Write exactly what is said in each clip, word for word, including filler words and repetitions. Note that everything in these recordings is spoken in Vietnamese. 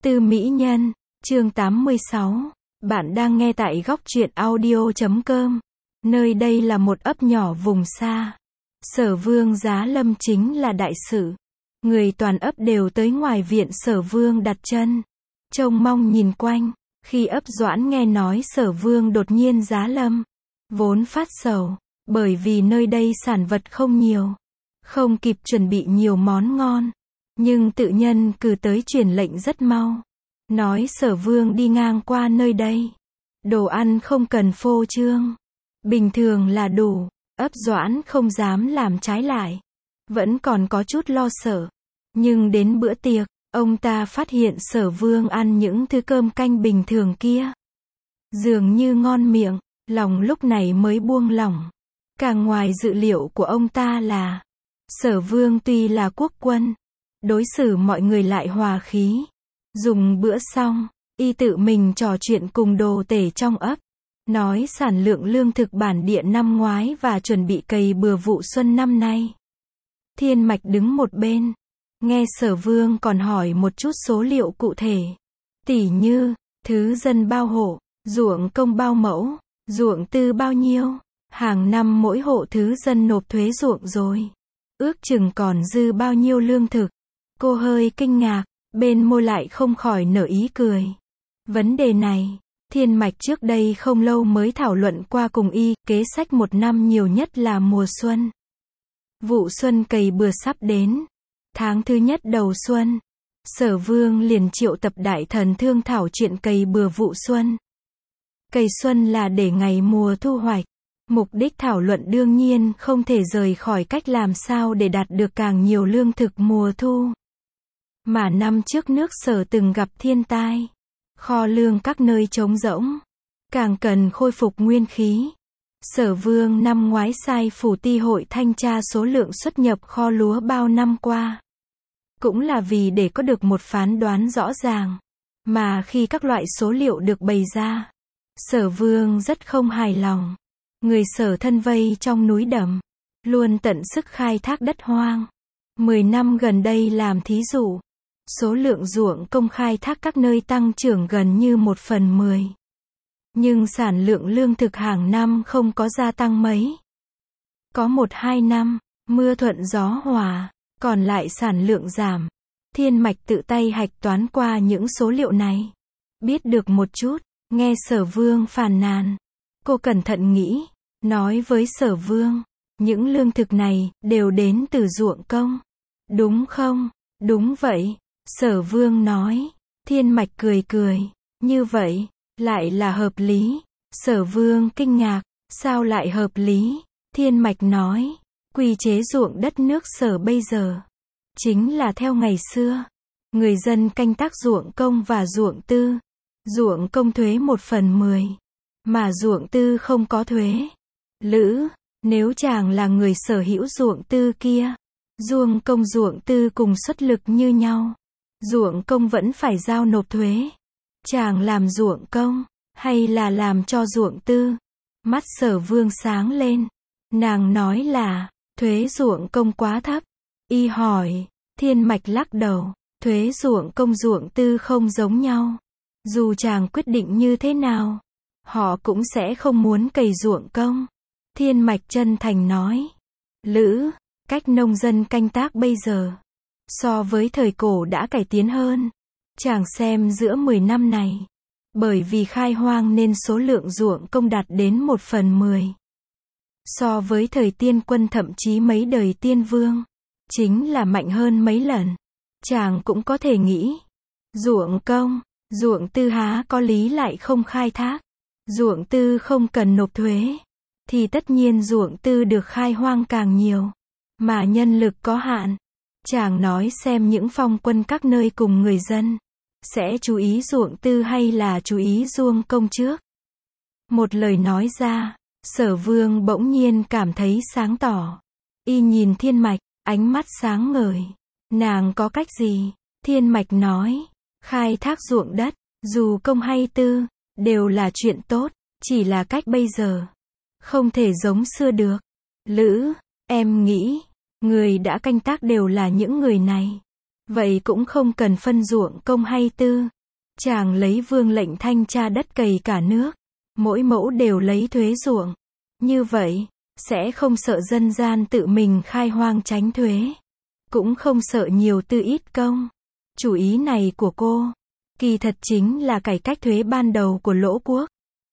Tư mỹ nhân, chương tám mươi sáu. Bạn đang nghe tại góc truyện audio chấm com. Nơi đây là một ấp nhỏ vùng xa. Sở Vương Giá Lâm chính là đại sự. Người toàn ấp đều tới ngoài viện Sở Vương đặt chân. Trông mong nhìn quanh. Khi ấp Doãn nghe nói Sở Vương đột nhiên giá lâm, vốn phát sầu, bởi vì nơi đây sản vật không nhiều, không kịp chuẩn bị nhiều món ngon. Nhưng tự nhân cử tới truyền lệnh rất mau, nói Sở Vương đi ngang qua nơi đây, đồ ăn không cần phô trương, bình thường là đủ. Ấp Doãn không dám làm trái lại, vẫn còn có chút lo sợ. Nhưng đến bữa tiệc, ông ta phát hiện Sở Vương ăn những thứ cơm canh bình thường kia, dường như ngon miệng, lòng lúc này mới buông lỏng. Càng ngoài dự liệu của ông ta là, Sở Vương tuy là quốc quân, đối xử mọi người lại hòa khí. Dùng bữa xong, y tự mình trò chuyện cùng đồ tể trong ấp, nói sản lượng lương thực bản địa năm ngoái và chuẩn bị cày bừa vụ xuân năm nay. Thiên Mạch đứng một bên, nghe Sở Vương còn hỏi một chút số liệu cụ thể, tỉ như, thứ dân bao hộ, ruộng công bao mẫu, ruộng tư bao nhiêu, hàng năm mỗi hộ thứ dân nộp thuế ruộng rồi, ước chừng còn dư bao nhiêu lương thực. Cô hơi kinh ngạc, bên môi lại không khỏi nở ý cười. Vấn đề này, Thiên Mạch trước đây không lâu mới thảo luận qua cùng y, kế sách một năm nhiều nhất là mùa xuân. Vụ xuân cày bừa sắp đến. Tháng thứ nhất đầu xuân, Sở Vương liền triệu tập đại thần thương thảo chuyện cày bừa vụ xuân. Cày xuân là để ngày mùa thu hoạch. Mục đích thảo luận đương nhiên không thể rời khỏi cách làm sao để đạt được càng nhiều lương thực mùa thu. Mà năm trước nước Sở từng gặp thiên tai, kho lương các nơi trống rỗng, càng cần khôi phục nguyên khí. Sở Vương năm ngoái sai phủ ty hội thanh tra số lượng xuất nhập kho lúa bao năm qua, cũng là vì để có được một phán đoán rõ ràng. Mà khi các loại số liệu được bày ra, Sở Vương rất không hài lòng. Người Sở thân vây trong núi đầm, luôn tận sức khai thác đất hoang. Mười năm gần đây làm thí dụ, số lượng ruộng công khai thác các nơi tăng trưởng gần như một phần mười. Nhưng sản lượng lương thực hàng năm không có gia tăng mấy. Có một hai năm, mưa thuận gió hòa, còn lại sản lượng giảm. Thiên Mạch tự tay hạch toán qua những số liệu này. Biết được một chút, nghe Sở Vương phàn nàn. Cô cẩn thận nghĩ, nói với Sở Vương, những lương thực này đều đến từ ruộng công, đúng không? Đúng vậy, Sở Vương nói. Thiên Mạch cười cười, như vậy, lại là hợp lý. Sở Vương kinh ngạc, sao lại hợp lý? Thiên Mạch nói, quy chế ruộng đất nước Sở bây giờ, chính là theo ngày xưa. Người dân canh tác ruộng công và ruộng tư. Ruộng công thuế một phần mười, mà ruộng tư không có thuế. Lữ, nếu chàng là người sở hữu ruộng tư kia, ruộng công ruộng tư cùng xuất lực như nhau, ruộng công vẫn phải giao nộp thuế. Chàng làm ruộng công, hay là làm cho ruộng tư? Mắt Sở Vương sáng lên. Nàng nói là, thuế ruộng công quá thấp. Y hỏi, Thiên Mạch lắc đầu, thuế ruộng công ruộng tư không giống nhau. Dù chàng quyết định như thế nào, họ cũng sẽ không muốn cày ruộng công. Thiên Mạch chân thành nói, Lữ, cách nông dân canh tác bây giờ, so với thời cổ đã cải tiến hơn. Chàng xem giữa mười năm này, bởi vì khai hoang nên số lượng ruộng công đạt đến một phần mười. So với thời tiên quân thậm chí mấy đời tiên vương, chính là mạnh hơn mấy lần. Chàng cũng có thể nghĩ, ruộng công, ruộng tư há có lý lại không khai thác. Ruộng tư không cần nộp thuế, thì tất nhiên ruộng tư được khai hoang càng nhiều. Mà nhân lực có hạn. Chàng nói xem những phong quân các nơi cùng người dân, sẽ chú ý ruộng tư hay là chú ý ruộng công trước? Một lời nói ra, Sở Vương bỗng nhiên cảm thấy sáng tỏ. Y nhìn Thiên Mạch, ánh mắt sáng ngời. Nàng có cách gì? Thiên Mạch nói, khai thác ruộng đất, dù công hay tư, đều là chuyện tốt, chỉ là cách bây giờ, không thể giống xưa được. Lữ, em nghĩ, người đã canh tác đều là những người này. Vậy cũng không cần phân ruộng công hay tư, Chàng lấy vương lệnh thanh tra đất cày cả nước. Mỗi mẫu đều lấy thuế ruộng. Như vậy, sẽ không sợ dân gian tự mình khai hoang tránh thuế. Cũng không sợ nhiều tư ít công. Chủ ý này của cô, kỳ thật chính là cải cách thuế ban đầu của Lỗ quốc.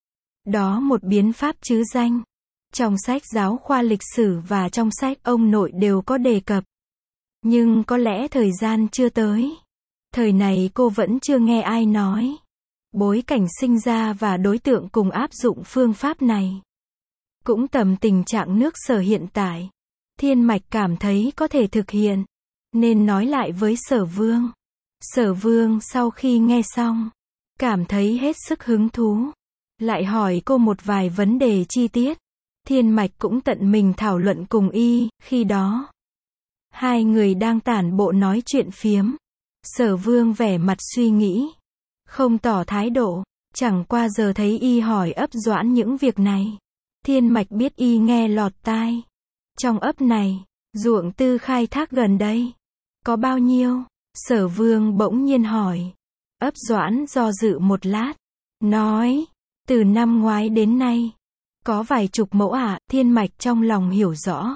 Đó một biến pháp chứ danh. Trong sách giáo khoa lịch sử và trong sách ông nội đều có đề cập. Nhưng có lẽ thời gian chưa tới. Thời này cô vẫn chưa nghe ai nói. Bối cảnh sinh ra và đối tượng cùng áp dụng phương pháp này. Cũng tầm tình trạng nước Sở hiện tại. Thiên Mạch cảm thấy có thể thực hiện. Nên nói lại với Sở Vương. Sở Vương sau khi nghe xong, cảm thấy hết sức hứng thú. Lại hỏi cô một vài vấn đề chi tiết. Thiên Mạch cũng tận mình thảo luận cùng y, khi đó. Hai người đang tản bộ nói chuyện phiếm. Sở Vương vẻ mặt suy nghĩ. Không tỏ thái độ. Chẳng qua giờ thấy y hỏi ấp Doãn những việc này. Thiên Mạch biết y nghe lọt tai. Trong ấp này, ruộng tư khai thác gần đây. Có bao nhiêu? Sở Vương bỗng nhiên hỏi. Ấp Doãn do dự một lát. Nói. Từ năm ngoái đến nay. Có vài chục mẫu ạ, à, Thiên Mạch trong lòng hiểu rõ.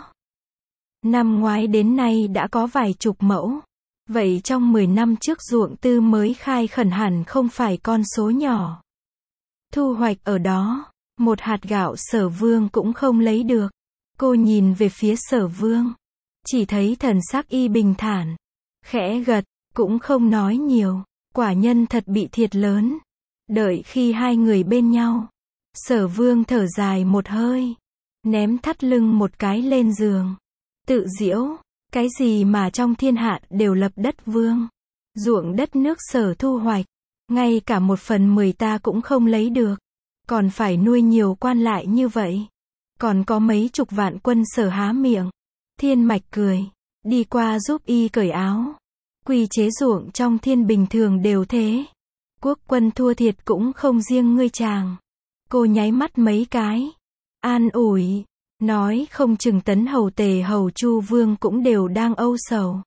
Năm ngoái đến nay đã có vài chục mẫu. Vậy trong mười năm trước ruộng tư mới khai khẩn hẳn không phải con số nhỏ. Thu hoạch ở đó, một hạt gạo Sở Vương cũng không lấy được. Cô nhìn về phía Sở Vương. Chỉ thấy thần sắc y bình thản. Khẽ gật, cũng không nói nhiều. Quả nhân thật bị thiệt lớn. Đợi khi hai người bên nhau. Sở Vương thở dài một hơi. Ném thắt lưng một cái lên giường. Tự giễu. Cái gì mà trong thiên hạ đều lập đất vương. Ruộng đất nước Sở thu hoạch. Ngay cả một phần mười ta cũng không lấy được. Còn phải nuôi nhiều quan lại như vậy. Còn có mấy chục vạn quân Sở há miệng. Thiên Mạch cười. Đi qua giúp y cởi áo. Quy chế ruộng trong thiên bình thường đều thế. Quốc quân thua thiệt cũng không riêng ngươi chàng. Cô nháy mắt mấy cái. An ủi. Nói không chừng Tấn Hầu Tề Hầu Chu Vương cũng đều đang âu sầu.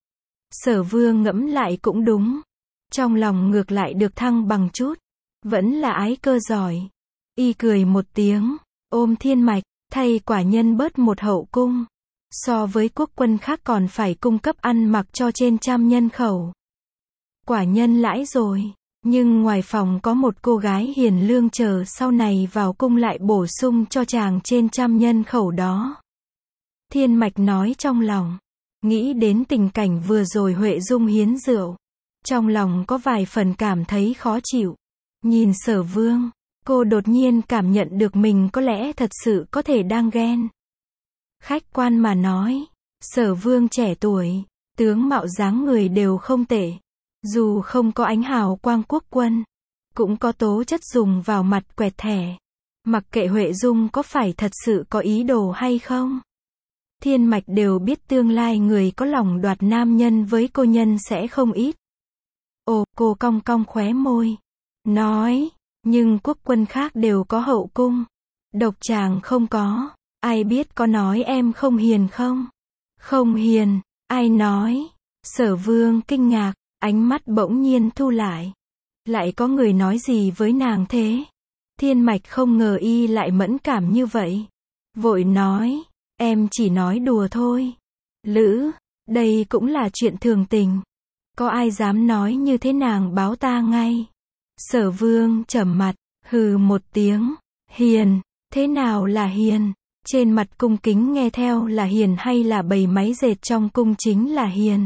Sở Vương ngẫm lại cũng đúng. Trong lòng ngược lại được thăng bằng chút. Vẫn là ái cơ giỏi. Y cười một tiếng. Ôm Thiên Mạch. Thay quả nhân bớt một hậu cung. So với quốc quân khác còn phải cung cấp ăn mặc cho trên trăm nhân khẩu. Quả nhân lãi rồi. Nhưng ngoài phòng có một cô gái hiền lương chờ sau này vào cung lại bổ sung cho chàng trên trăm nhân khẩu đó. Thiên Mạch nói trong lòng. Nghĩ đến tình cảnh vừa rồi Huệ Dung hiến rượu. Trong lòng có vài phần cảm thấy khó chịu. Nhìn Sở Vương, cô đột nhiên cảm nhận được mình có lẽ thật sự có thể đang ghen. Khách quan mà nói, Sở Vương trẻ tuổi, tướng mạo dáng người đều không tệ. Dù không có ánh hào quang quốc quân, cũng có tố chất dùng vào mặt quẹt thẻ. Mặc kệ Huệ Dung có phải thật sự có ý đồ hay không. Thiên Mạch đều biết tương lai người có lòng đoạt nam nhân với cô nhân sẽ không ít. Ồ, cô cong cong khóe môi. Nói, nhưng quốc quân khác đều có hậu cung. Độc chàng không có. Ai biết có nói em không hiền không? Không hiền, ai nói? Sở Vương kinh ngạc, ánh mắt bỗng nhiên thu lại. Lại có người nói gì với nàng thế? Thiên Mạch không ngờ y lại mẫn cảm như vậy. Vội nói, em chỉ nói đùa thôi. Lữ, đây cũng là chuyện thường tình. Có ai dám nói như thế nàng báo ta ngay. Sở Vương trầm mặt, hừ một tiếng. Hiền, thế nào là hiền? Trên mặt cung kính nghe theo là hiền hay là bầy máy dệt trong cung chính là hiền?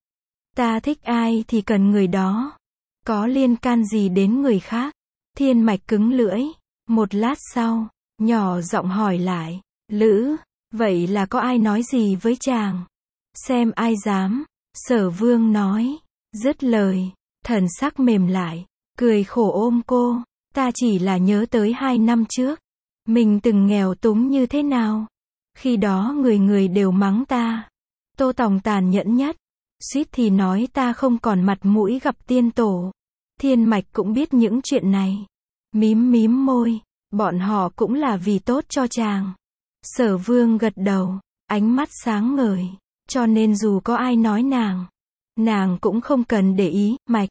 Ta thích ai thì cần người đó. Có liên can gì đến người khác? Thiên Mạch cứng lưỡi. Một lát sau, nhỏ giọng hỏi lại. Lữ, vậy là có ai nói gì với chàng? Xem ai dám. Sở Vương nói. Dứt lời, thần sắc mềm lại. Cười khổ ôm cô. Ta chỉ là nhớ tới hai năm trước. Mình từng nghèo túng như thế nào. Khi đó người người đều mắng ta. Tô Tòng tàn nhẫn nhất. Suýt thì nói ta không còn mặt mũi gặp tiên tổ. Thiên Mạch cũng biết những chuyện này. Mím mím môi. Bọn họ cũng là vì tốt cho chàng. Sở Vương gật đầu. Ánh mắt sáng ngời. Cho nên dù có ai nói nàng, nàng cũng không cần để ý. Mạch,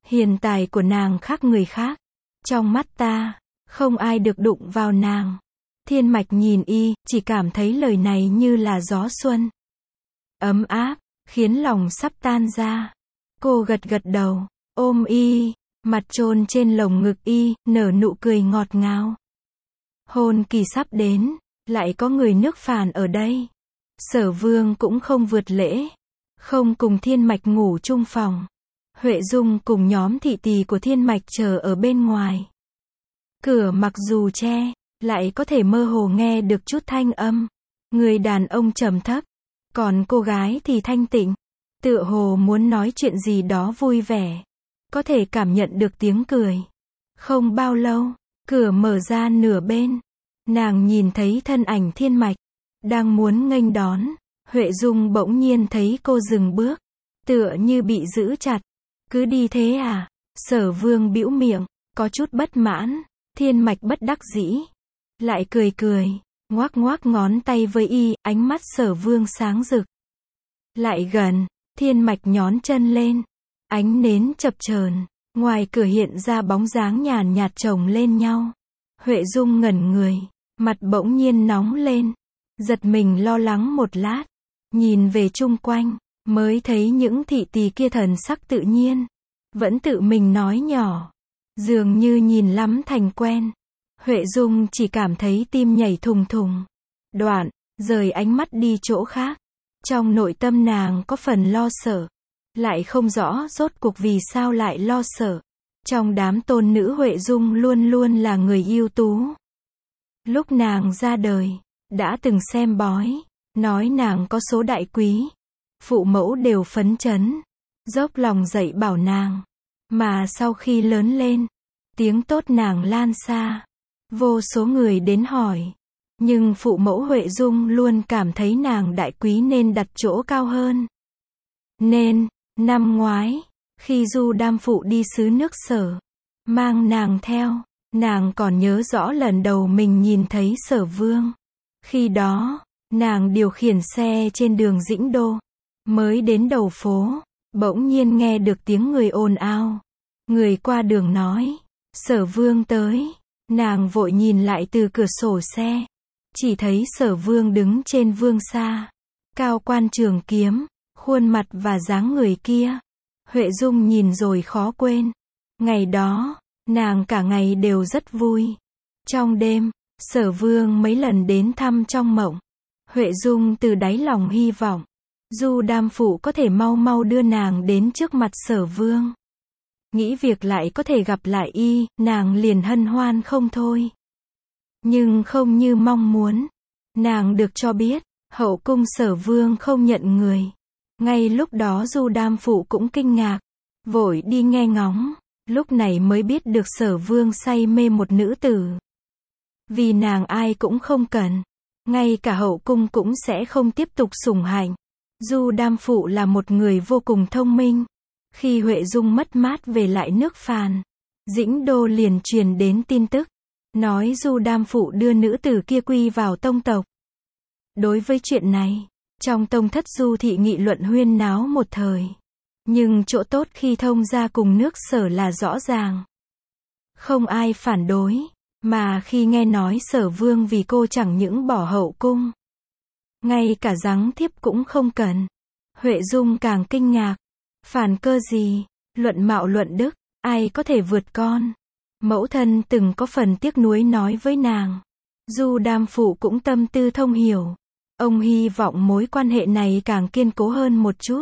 Hiền tài của nàng khác người khác. Trong mắt ta, không ai được đụng vào nàng. Thiên Mạch nhìn y, chỉ cảm thấy lời này như là gió xuân. Ấm áp, khiến lòng sắp tan ra. Cô gật gật đầu, ôm y, mặt chôn trên lồng ngực y, nở nụ cười ngọt ngào. Hôn kỳ sắp đến, lại có người nước Phàn ở đây. Sở Vương cũng không vượt lễ, không cùng Thiên Mạch ngủ chung phòng. Huệ Dung cùng nhóm thị tỳ của Thiên Mạch chờ ở bên ngoài. Cửa mặc dù che, lại có thể mơ hồ nghe được chút thanh âm. Người đàn ông trầm thấp, còn cô gái thì thanh tịnh, tựa hồ muốn nói chuyện gì đó vui vẻ. Có thể cảm nhận được tiếng cười. Không bao lâu, cửa mở ra nửa bên. Nàng nhìn thấy thân ảnh Thiên Mạch, đang muốn nghênh đón. Huệ Dung bỗng nhiên thấy cô dừng bước, tựa như bị giữ chặt. Cứ đi thế à? Sở Vương bĩu miệng, có chút bất mãn. Thiên Mạch bất đắc dĩ, lại cười cười, ngoác ngoác ngón tay với y, ánh mắt Sở Vương sáng rực. Lại gần, Thiên Mạch nhón chân lên, ánh nến chập chờn, ngoài cửa hiện ra bóng dáng nhàn nhạt chồng lên nhau. Huệ Dung ngẩn người, mặt bỗng nhiên nóng lên, giật mình lo lắng một lát, nhìn về chung quanh, mới thấy những thị tỳ kia thần sắc tự nhiên, vẫn tự mình nói nhỏ, dường như nhìn lắm thành quen. Huệ Dung chỉ cảm thấy tim nhảy thùng thùng. Đoạn, rời ánh mắt đi chỗ khác. Trong nội tâm nàng có phần lo sợ, lại không rõ rốt cuộc vì sao lại lo sợ. Trong đám tôn nữ Huệ Dung luôn luôn là người ưu tú. Lúc nàng ra đời, đã từng xem bói, nói nàng có số đại quý. Phụ mẫu đều phấn chấn, dốc lòng dạy bảo nàng. Mà sau khi lớn lên, tiếng tốt nàng lan xa. Vô số người đến hỏi. Nhưng phụ mẫu Huệ Dung luôn cảm thấy nàng đại quý nên đặt chỗ cao hơn. Nên, năm ngoái, khi Du Đam Phụ đi xứ nước Sở, mang nàng theo, nàng còn nhớ rõ lần đầu mình nhìn thấy Sở Vương. Khi đó, nàng điều khiển xe trên đường Dĩnh Đô. Mới đến đầu phố, bỗng nhiên nghe được tiếng người ồn ào. Người qua đường nói, Sở Vương tới. Nàng vội nhìn lại từ cửa sổ xe. Chỉ thấy Sở Vương đứng trên vương xa. Cao quan trường kiếm, khuôn mặt và dáng người kia. Huệ Dung nhìn rồi khó quên. Ngày đó, nàng cả ngày đều rất vui. Trong đêm, Sở Vương mấy lần đến thăm trong mộng. Huệ Dung từ đáy lòng hy vọng Du Đam Phụ có thể mau mau đưa nàng đến trước mặt Sở Vương. Nghĩ việc lại có thể gặp lại y, nàng liền hân hoan không thôi. Nhưng không như mong muốn. Nàng được cho biết, hậu cung Sở Vương không nhận người. Ngay lúc đó Du Đam Phụ cũng kinh ngạc, vội đi nghe ngóng. Lúc này mới biết được Sở Vương say mê một nữ tử. Vì nàng ai cũng không cần, ngay cả hậu cung cũng sẽ không tiếp tục sủng hạnh. Du Đam Phụ là một người vô cùng thông minh. Khi Huệ Dung mất mát về lại nước Phàn, Dĩnh Đô liền truyền đến tin tức, nói Du Đam Phụ đưa nữ tử kia quy vào tông tộc. Đối với chuyện này, trong tông thất Du thị nghị luận huyên náo một thời. Nhưng chỗ tốt khi thông gia cùng nước Sở là rõ ràng. Không ai phản đối, mà khi nghe nói Sở Vương vì cô chẳng những bỏ hậu cung, ngay cả giáng thiếp cũng không cần. Huệ Dung càng kinh ngạc. Phản cơ gì? Luận mạo luận đức, ai có thể vượt con? Mẫu thân từng có phần tiếc nuối nói với nàng. Du Đam Phụ cũng tâm tư thông hiểu. Ông hy vọng mối quan hệ này càng kiên cố hơn một chút.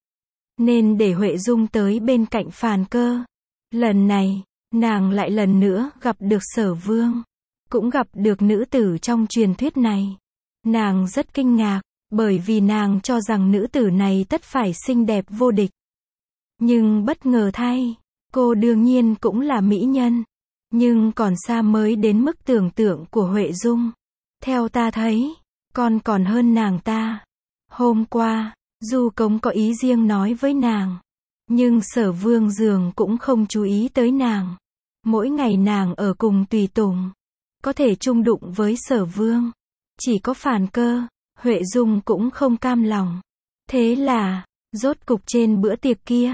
Nên để Huệ Dung tới bên cạnh Phàn Cơ. Lần này, nàng lại lần nữa gặp được Sở Vương. Cũng gặp được nữ tử trong truyền thuyết này. Nàng rất kinh ngạc, bởi vì nàng cho rằng nữ tử này tất phải xinh đẹp vô địch. Nhưng bất ngờ thay, cô đương nhiên cũng là mỹ nhân. Nhưng còn xa mới đến mức tưởng tượng của Huệ Dung. Theo ta thấy, con còn hơn nàng ta. Hôm qua, Du Cống có ý riêng nói với nàng. Nhưng Sở Vương dường cũng không chú ý tới nàng. Mỗi ngày nàng ở cùng tùy tùng, có thể chung đụng với Sở Vương. Chỉ có Phàn Cơ, Huệ Dung cũng không cam lòng. Thế là, rốt cục trên bữa tiệc kia,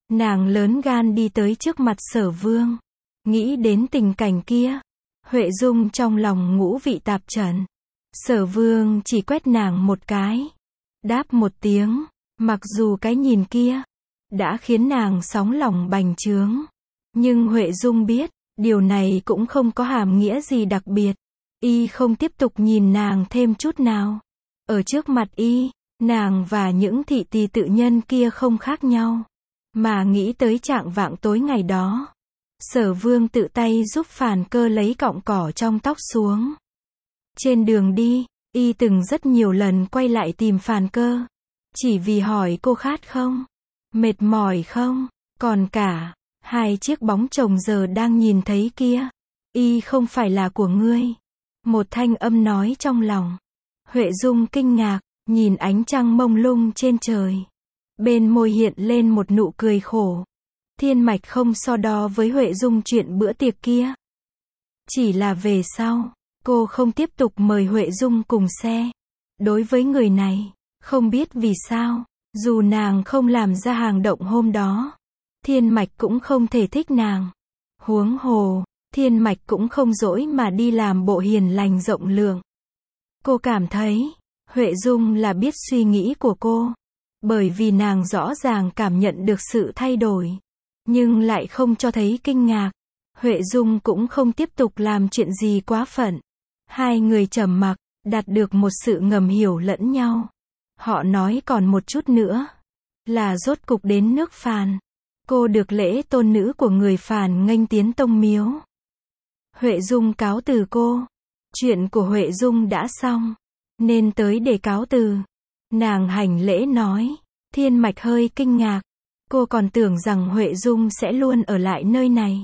Nàng lớn gan đi tới trước mặt Sở Vương. Nghĩ đến tình cảnh kia, Huệ Dung trong lòng ngũ vị tạp trần. Sở Vương chỉ quét nàng một cái, đáp một tiếng, mặc dù cái nhìn kia đã khiến nàng sóng lòng bành trướng, nhưng Huệ Dung biết, điều này cũng không có hàm nghĩa gì đặc biệt. Y không tiếp tục nhìn nàng thêm chút nào. Ở trước mặt Y, nàng và những thị tỳ tự nhân kia không khác nhau. Mà nghĩ tới trạng vạng tối ngày đó, Sở Vương tự tay giúp Phàn Cơ lấy cọng cỏ trong tóc xuống. Trên đường đi, Y từng rất nhiều lần quay lại tìm Phàn Cơ, chỉ vì hỏi cô khát không, mệt mỏi không, còn cả hai chiếc bóng chồng giờ đang nhìn thấy kia, Y không phải là của ngươi. Một thanh âm nói trong lòng. Huệ Dung kinh ngạc, nhìn ánh trăng mông lung trên trời. Bên môi hiện lên một nụ cười khổ. Thiên Mạch không so đo với Huệ Dung chuyện bữa tiệc kia. Chỉ là về sau, cô không tiếp tục mời Huệ Dung cùng xe. Đối với người này, không biết vì sao, dù nàng không làm ra hành động hôm đó, Thiên Mạch cũng không thể thích nàng. Huống hồ, Thiên Mạch cũng không dỗi mà đi làm bộ hiền lành rộng lượng. Cô cảm thấy, Huệ Dung là biết suy nghĩ của cô. Bởi vì nàng rõ ràng cảm nhận được sự thay đổi, nhưng lại không cho thấy kinh ngạc. Huệ Dung cũng không tiếp tục làm chuyện gì quá phận. Hai người trầm mặc, đạt được một sự ngầm hiểu lẫn nhau. Họ nói còn một chút nữa, là rốt cục đến nước Phàn. Cô được lễ tôn nữ của người Phàn nghênh tiến tông miếu. Huệ Dung cáo từ cô. Chuyện của Huệ Dung đã xong, nên tới để cáo từ. Nàng hành lễ nói. Thiên Mạch hơi kinh ngạc. Cô còn tưởng rằng Huệ Dung sẽ luôn ở lại nơi này.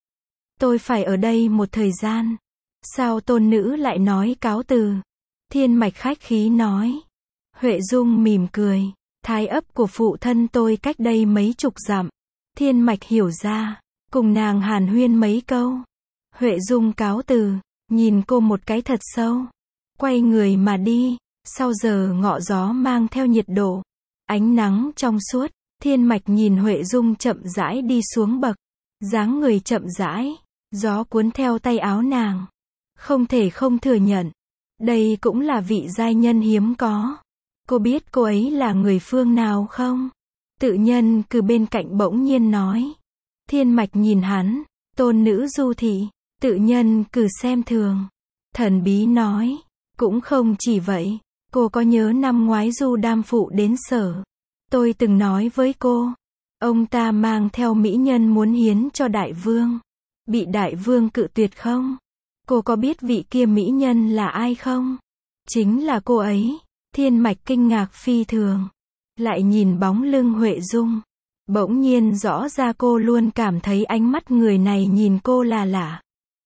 Tôi phải ở đây một thời gian. Sao tôn nữ lại nói cáo từ? Thiên Mạch khách khí nói. Huệ Dung mỉm cười. Thái ấp của phụ thân tôi cách đây mấy chục dặm. Thiên Mạch hiểu ra, cùng nàng hàn huyên mấy câu. Huệ Dung cáo từ, nhìn cô một cái thật sâu. Quay người mà đi. Sau giờ ngọ gió mang theo nhiệt độ, ánh nắng trong suốt, Thiên Mạch nhìn Huệ Dung chậm rãi đi xuống bậc, dáng người chậm rãi, gió cuốn theo tay áo nàng. Không thể không thừa nhận, đây cũng là vị giai nhân hiếm có. Cô biết cô ấy là người phương nào không? Tự nhân cứ bên cạnh bỗng nhiên nói. Thiên Mạch nhìn hắn, tôn nữ Du thị. Tự nhân cứ xem thường, thần bí nói, cũng không chỉ vậy. Cô có nhớ năm ngoái Du Đam Phụ đến Sở? Tôi từng nói với cô, ông ta mang theo mỹ nhân muốn hiến cho đại vương. Bị đại vương cự tuyệt không? Cô có biết vị kia mỹ nhân là ai không? Chính là cô ấy. Thiên Mạch kinh ngạc phi thường. Lại nhìn bóng lưng Huệ Dung. Bỗng nhiên rõ ra cô luôn cảm thấy ánh mắt người này nhìn cô là lạ.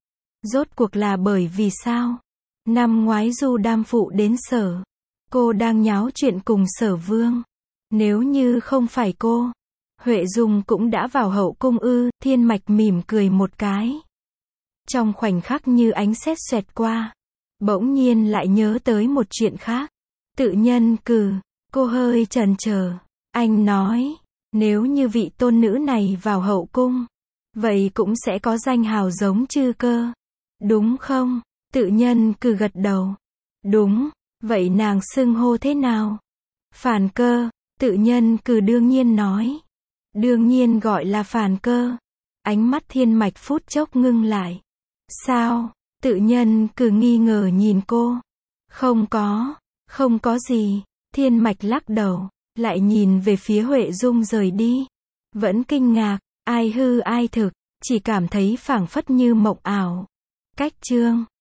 Rốt cuộc là bởi vì sao? Năm ngoái Du Đam Phụ đến Sở. Cô đang nháo chuyện cùng Sở Vương. Nếu như không phải cô, Huệ Dung cũng đã vào hậu cung ư? Thiên Mạch mỉm cười một cái. Trong khoảnh khắc như ánh sét xoẹt qua, bỗng nhiên lại nhớ tới một chuyện khác. Tự nhân cử, cô hơi chần chờ. Anh nói, nếu như vị tôn nữ này vào hậu cung, vậy cũng sẽ có danh hào giống Chư Cơ. Đúng không? Tự nhân cử gật đầu. Đúng. Vậy nàng xưng hô thế nào? Phàn Cơ. Tự nhân cử đương nhiên nói. Đương nhiên gọi là Phàn Cơ. Ánh mắt Thiên Mạch phút chốc ngưng lại. Sao? Tự nhân cử nghi ngờ nhìn cô. Không có. Không có gì. Thiên Mạch lắc đầu. Lại nhìn về phía Huệ Dung rời đi. Vẫn kinh ngạc. Ai hư ai thực. Chỉ cảm thấy phảng phất như mộng ảo. Cách chương